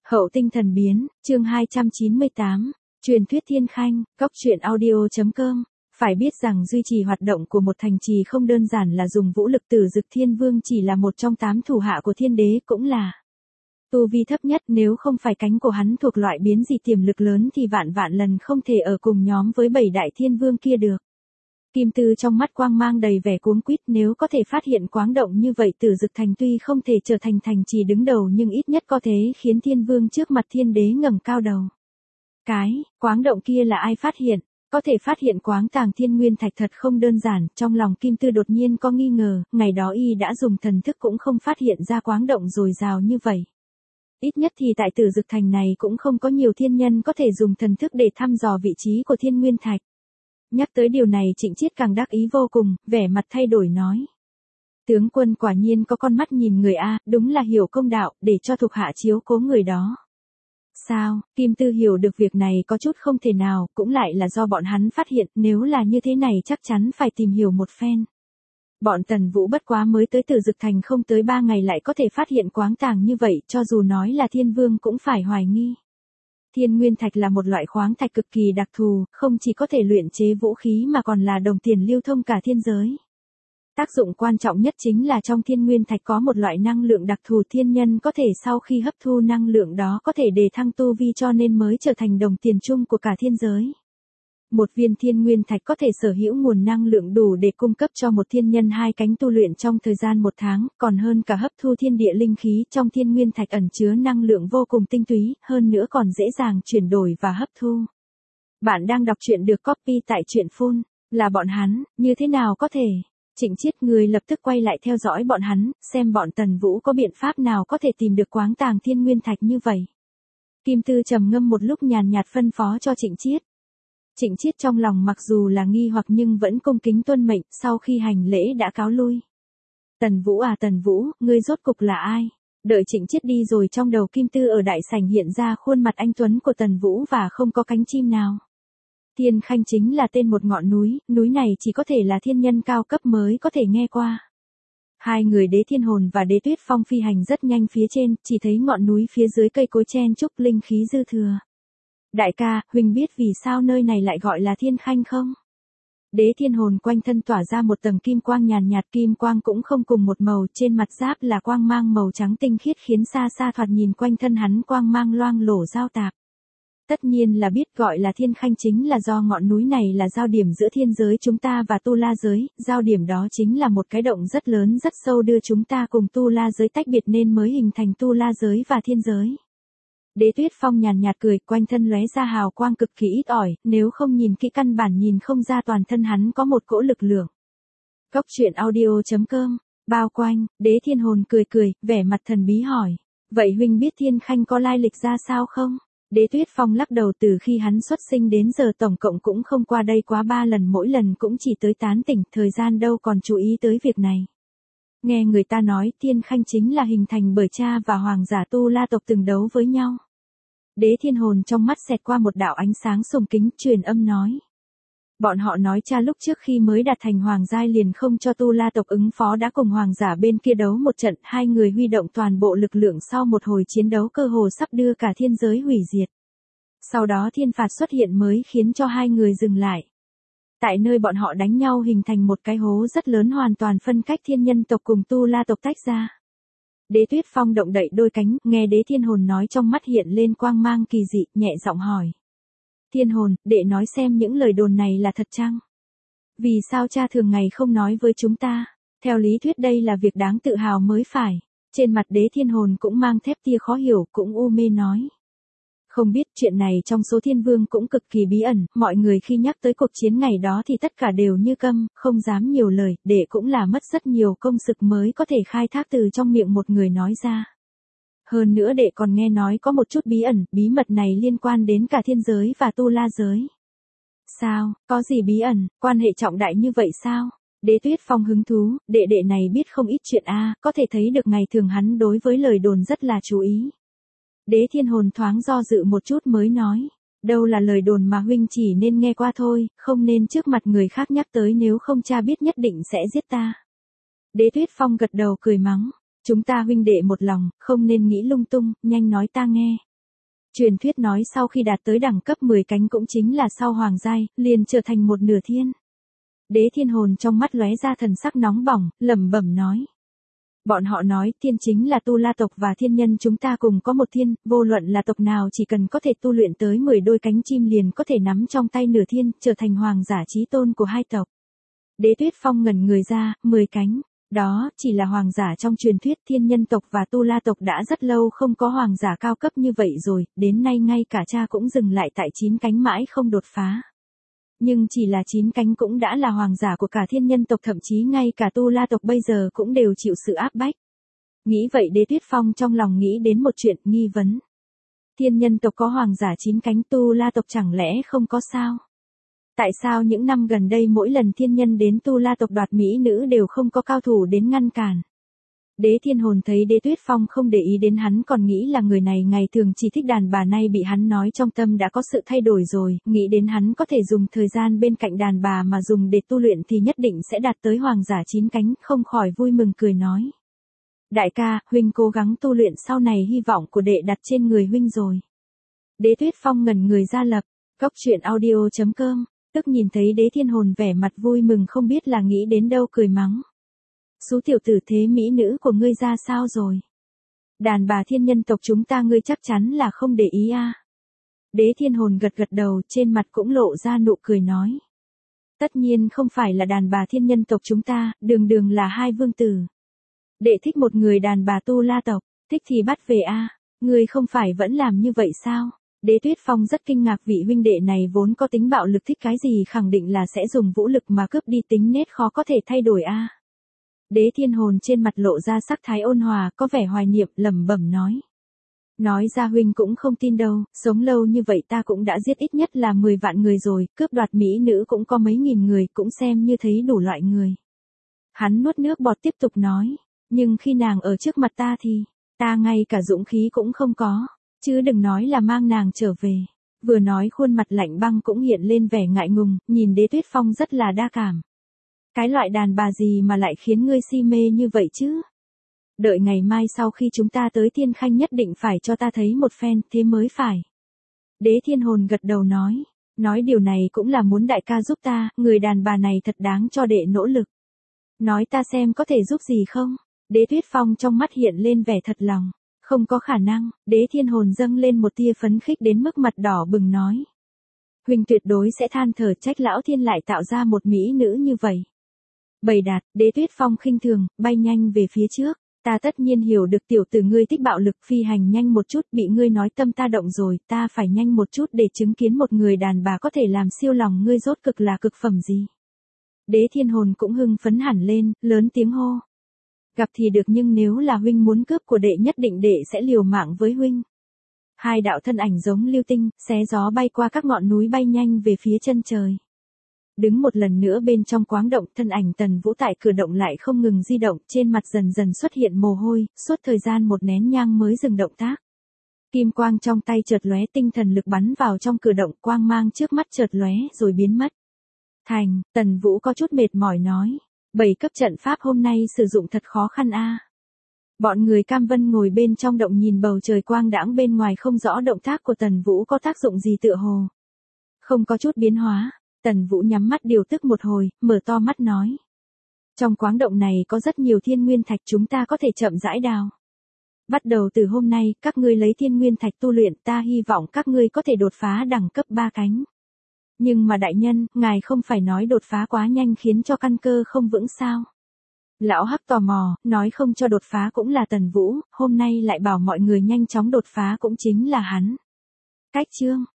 Hậu tinh thần biến, chương 298, truyền thuyết thiên khanh, góc truyện audio.com. Phải biết rằng duy trì hoạt động của một thành trì không đơn giản là dùng vũ lực. Tử Dực Thiên Vương chỉ là một trong 8 thủ hạ của thiên đế, cũng là tu vi thấp nhất. Nếu không phải cánh của hắn thuộc loại biến dị tiềm lực lớn thì vạn lần không thể ở cùng nhóm với 7 đại thiên vương kia được. Kim Tư trong mắt quang mang đầy vẻ cuống quýt, nếu có thể phát hiện quáng động như vậy, Tử Dực Thành tuy không thể trở thành thành trì đứng đầu nhưng ít nhất có thể khiến thiên vương trước mặt thiên đế ngẩng cao đầu. Cái quáng động kia là ai phát hiện? Có thể phát hiện quáng tàng thiên nguyên thạch thật không đơn giản. Trong lòng Kim Tư đột nhiên có nghi ngờ, ngày đó y đã dùng thần thức cũng không phát hiện ra quáng động dồi dào như vậy. Ít nhất thì tại Tử Dực Thành này cũng không có nhiều thiên nhân có thể dùng thần thức để thăm dò vị trí của thiên nguyên thạch. Nhắc tới điều này Trịnh Chiết càng đắc ý vô cùng, vẻ mặt thay đổi nói. Tướng quân quả nhiên có con mắt nhìn người a, đúng là hiểu công đạo, để cho thuộc hạ chiếu cố người đó. Sao? Kim Tư hiểu được việc này có chút không thể nào, cũng lại là do bọn hắn phát hiện, nếu là như thế này chắc chắn phải tìm hiểu một phen. Bọn Tần Vũ bất quá mới tới Tử Dực Thành không tới 3 ngày lại có thể phát hiện quáng tàng như vậy, cho dù nói là thiên vương cũng phải hoài nghi. Thiên nguyên thạch là một loại khoáng thạch cực kỳ đặc thù, không chỉ có thể luyện chế vũ khí mà còn là đồng tiền lưu thông cả thiên giới. Tác dụng quan trọng nhất chính là trong thiên nguyên thạch có một loại năng lượng đặc thù, thiên nhân có thể sau khi hấp thu năng lượng đó có thể đề thăng tu vi, cho nên mới trở thành đồng tiền chung của cả thiên giới. Một viên thiên nguyên thạch có thể sở hữu nguồn năng lượng đủ để cung cấp cho một thiên nhân 2 cánh tu luyện trong thời gian 1 tháng, còn hơn cả hấp thu thiên địa linh khí. Trong thiên nguyên thạch ẩn chứa năng lượng vô cùng tinh túy, hơn nữa còn dễ dàng chuyển đổi và hấp thu. Bạn đang đọc truyện được copy tại truyện phun, là bọn hắn, như thế nào có thể? Trịnh Chiết người lập tức quay lại theo dõi bọn hắn, xem bọn Tần Vũ có biện pháp nào có thể tìm được quáng tàng thiên nguyên thạch như vậy. Kim Tư trầm ngâm một lúc nhàn nhạt phân phó cho Trịnh Chiết. Trịnh Chiết trong lòng mặc dù là nghi hoặc nhưng vẫn cung kính tuân mệnh, sau khi hành lễ đã cáo lui. Tần Vũ à Tần Vũ, ngươi rốt cục là ai? Đợi Trịnh Chiết đi rồi trong đầu Kim Tư ở đại sảnh hiện ra khuôn mặt anh tuấn của Tần Vũ và không có cánh chim nào. Thiên Khanh chính là tên một ngọn núi, núi này chỉ có thể là thiên nhân cao cấp mới có thể nghe qua. Hai người Đế Thiên Hồn và Đế Tuyết Phong phi hành rất nhanh phía trên, chỉ thấy ngọn núi phía dưới cây cối chen chúc linh khí dư thừa. Đại ca, huynh biết vì sao nơi này lại gọi là Thiên Khanh không? Đế Thiên Hồn quanh thân tỏa ra một tầng kim quang nhàn nhạt, kim quang cũng không cùng một màu, trên mặt giáp là quang mang màu trắng tinh khiết khiến xa xa thoạt nhìn quanh thân hắn quang mang loang lổ giao tạp. Tất nhiên là biết gọi là Thiên Khanh chính là do ngọn núi này là giao điểm giữa thiên giới chúng ta và Tu La giới, giao điểm đó chính là một cái động rất lớn rất sâu đưa chúng ta cùng Tu La giới tách biệt nên mới hình thành Tu La giới và thiên giới. Đế Tuyết Phong nhàn nhạt cười, quanh thân lóe ra hào quang cực kỳ ít ỏi, nếu không nhìn kỹ căn bản nhìn không ra toàn thân hắn có một cỗ lực lượng. Góc truyện audio.com, bao quanh, Đế Thiên Hồn cười, vẻ mặt thần bí hỏi. Vậy huynh biết Thiên Khanh có lai lịch ra sao không? Đế Tuyết Phong lắc đầu, từ khi hắn xuất sinh đến giờ tổng cộng cũng không qua đây quá 3 lần, mỗi lần cũng chỉ tới tán tỉnh, thời gian đâu còn chú ý tới việc này. Nghe người ta nói Thiên Khanh chính là hình thành bởi cha và hoàng giả Tu La tộc từng đấu với nhau. Đế Thiên Hồn trong mắt xẹt qua một đạo ánh sáng sùng kính, truyền âm nói. Bọn họ nói cha lúc trước khi mới đạt thành hoàng giai liền không cho Tu La tộc ứng phó, đã cùng hoàng giả bên kia đấu một trận, hai người huy động toàn bộ lực lượng, sau một hồi chiến đấu cơ hồ sắp đưa cả thiên giới hủy diệt. Sau đó thiên phạt xuất hiện mới khiến cho hai người dừng lại. Tại nơi bọn họ đánh nhau hình thành một cái hố rất lớn, hoàn toàn phân cách thiên nhân tộc cùng Tu La tộc tách ra. Đế Tuyết Phong động đậy đôi cánh, nghe Đế Thiên Hồn nói trong mắt hiện lên quang mang kỳ dị, nhẹ giọng hỏi. Thiên Hồn, đệ nói xem những lời đồn này là thật chăng? Vì sao cha thường ngày không nói với chúng ta? Theo lý thuyết đây là việc đáng tự hào mới phải. Trên mặt Đế Thiên Hồn cũng mang thép tia khó hiểu, cũng u mê nói. Không biết, chuyện này trong số thiên vương cũng cực kỳ bí ẩn, mọi người khi nhắc tới cuộc chiến ngày đó thì tất cả đều như câm, không dám nhiều lời, đệ cũng là mất rất nhiều công sức mới có thể khai thác từ trong miệng một người nói ra. Hơn nữa đệ còn nghe nói có một chút bí ẩn, bí mật này liên quan đến cả thiên giới và Tu La giới. Sao, có gì bí ẩn, quan hệ trọng đại như vậy sao? Đế Tuyết Phong hứng thú, đệ này biết không ít chuyện a, có thể thấy được ngày thường hắn đối với lời đồn rất là chú ý. Đế Thiên Hồn thoáng do dự một chút mới nói, đâu là lời đồn mà huynh chỉ nên nghe qua thôi, không nên trước mặt người khác nhắc tới, nếu không cha biết nhất định sẽ giết ta. Đế Tuyết Phong gật đầu cười mắng, chúng ta huynh đệ một lòng, không nên nghĩ lung tung, nhanh nói ta nghe. Truyền thuyết nói sau khi đạt tới đẳng cấp 10 cánh cũng chính là sau hoàng giai, liền trở thành một nửa thiên. Đế Thiên Hồn trong mắt lóe ra thần sắc nóng bỏng, lẩm bẩm nói. Bọn họ nói thiên chính là tu la tộc và thiên nhân chúng ta cùng có một thiên, vô luận là tộc nào chỉ cần có thể tu luyện tới 10 đôi cánh chim liền có thể nắm trong tay nửa thiên, trở thành hoàng giả chí tôn của hai tộc. Đế Tuyết Phong ngẩn người ra, 10 cánh. Đó chỉ là hoàng giả trong truyền thuyết, thiên nhân tộc và tu la tộc đã rất lâu không có hoàng giả cao cấp như vậy rồi, đến nay ngay cả cha cũng dừng lại tại 9 cánh mãi không đột phá. Nhưng chỉ là 9 cánh cũng đã là hoàng giả của cả thiên nhân tộc, thậm chí ngay cả tu la tộc bây giờ cũng đều chịu sự áp bách. Nghĩ vậy Đế Tuyết Phong trong lòng nghĩ đến một chuyện, nghi vấn. Thiên nhân tộc có hoàng giả 9 cánh, tu la tộc chẳng lẽ không có sao? Tại sao những năm gần đây mỗi lần thiên nhân đến tu la tộc đoạt mỹ nữ đều không có cao thủ đến ngăn cản? Đế Thiên Hồn thấy Đế Tuyết Phong không để ý đến hắn còn nghĩ là người này ngày thường chỉ thích đàn bà, nay bị hắn nói trong tâm đã có sự thay đổi rồi, nghĩ đến hắn có thể dùng thời gian bên cạnh đàn bà mà dùng để tu luyện thì nhất định sẽ đạt tới hoàng giả 9 cánh, không khỏi vui mừng cười nói. Đại ca, huynh cố gắng tu luyện, sau này hy vọng của đệ đặt trên người huynh rồi. Đế Tuyết Phong ngẩn người ra lập, goctruyện.audio.com, tức nhìn thấy Đế Thiên Hồn vẻ mặt vui mừng không biết là nghĩ đến đâu cười mắng. Xú tiểu tử, thế mỹ nữ của ngươi ra sao rồi? Đàn bà thiên nhân tộc chúng ta ngươi chắc chắn là không để ý a. Đế Thiên Hồn gật gật đầu, trên mặt cũng lộ ra nụ cười nói. Tất nhiên không phải là đàn bà thiên nhân tộc chúng ta, đường đường là hai vương tử. Đệ thích một người đàn bà tu la tộc, thích thì bắt về a. Ngươi không phải vẫn làm như vậy sao? Đế Tuyết Phong rất kinh ngạc, vị huynh đệ này vốn có tính bạo lực, thích cái gì khẳng định là sẽ dùng vũ lực mà cướp đi, tính nết khó có thể thay đổi a. Đế Thiên Hồn trên mặt lộ ra sắc thái ôn hòa, có vẻ hoài niệm, lẩm bẩm nói. Nói ra huynh cũng không tin đâu, sống lâu như vậy ta cũng đã giết ít nhất là 10 vạn người rồi, cướp đoạt mỹ nữ cũng có mấy nghìn người, cũng xem như thấy đủ loại người. Hắn nuốt nước bọt tiếp tục nói, nhưng khi nàng ở trước mặt ta thì, ta ngay cả dũng khí cũng không có, chứ đừng nói là mang nàng trở về. Vừa nói khuôn mặt lạnh băng cũng hiện lên vẻ ngại ngùng, nhìn Đế Tuyết Phong rất là đa cảm. Cái loại đàn bà gì mà lại khiến ngươi si mê như vậy chứ? Đợi ngày mai sau khi chúng ta tới Thiên Khanh nhất định phải cho ta thấy một phen, thế mới phải. Đế Thiên Hồn gật đầu nói điều này cũng là muốn đại ca giúp ta, người đàn bà này thật đáng cho đệ nỗ lực. Nói ta xem có thể giúp gì không? Đế Tuyết Phong trong mắt hiện lên vẻ thật lòng. Không có khả năng, Đế Thiên Hồn dâng lên một tia phấn khích đến mức mặt đỏ bừng nói. Huynh tuyệt đối sẽ than thở, trách lão thiên lại tạo ra một mỹ nữ như vậy. Bày đạt, Đế Tuyết Phong khinh thường, bay nhanh về phía trước. Ta tất nhiên hiểu được tiểu tử ngươi thích bạo lực, phi hành nhanh một chút, bị ngươi nói tâm ta động rồi, ta phải nhanh một chút để chứng kiến một người đàn bà có thể làm siêu lòng ngươi rốt cực là cực phẩm gì. Đế Thiên Hồn cũng hưng phấn hẳn lên, lớn tiếng hô. Gặp thì được, nhưng nếu là huynh muốn cướp của đệ nhất định đệ sẽ liều mạng với huynh. Hai đạo thân ảnh giống lưu tinh, xé gió bay qua các ngọn núi, bay nhanh về phía chân trời. Đứng một lần nữa bên trong quáng động, thân ảnh Tần Vũ tại cửa động lại không ngừng di động, trên mặt dần dần xuất hiện mồ hôi, suốt thời gian một nén nhang mới dừng động tác. Kim quang trong tay chợt lóe, tinh thần lực bắn vào trong cửa động, quang mang trước mắt chợt lóe rồi biến mất. Thành, Tần Vũ có chút mệt mỏi nói, 7 cấp trận pháp hôm nay sử dụng thật khó khăn a. Bọn người Cam Vân ngồi bên trong động nhìn bầu trời quang đãng bên ngoài, không rõ động tác của Tần Vũ có tác dụng gì, tựa hồ không có chút biến hóa. Tần Vũ nhắm mắt điều tức một hồi, mở to mắt nói. Trong quáng động này có rất nhiều thiên nguyên thạch, chúng ta có thể chậm rãi đào. Bắt đầu từ hôm nay, các ngươi lấy thiên nguyên thạch tu luyện, ta hy vọng các ngươi có thể đột phá đẳng cấp 3 cánh. Nhưng mà đại nhân, ngài không phải nói đột phá quá nhanh khiến cho căn cơ không vững sao? Lão Hắc tò mò, nói không cho đột phá cũng là Tần Vũ, hôm nay lại bảo mọi người nhanh chóng đột phá cũng chính là hắn. Cách chương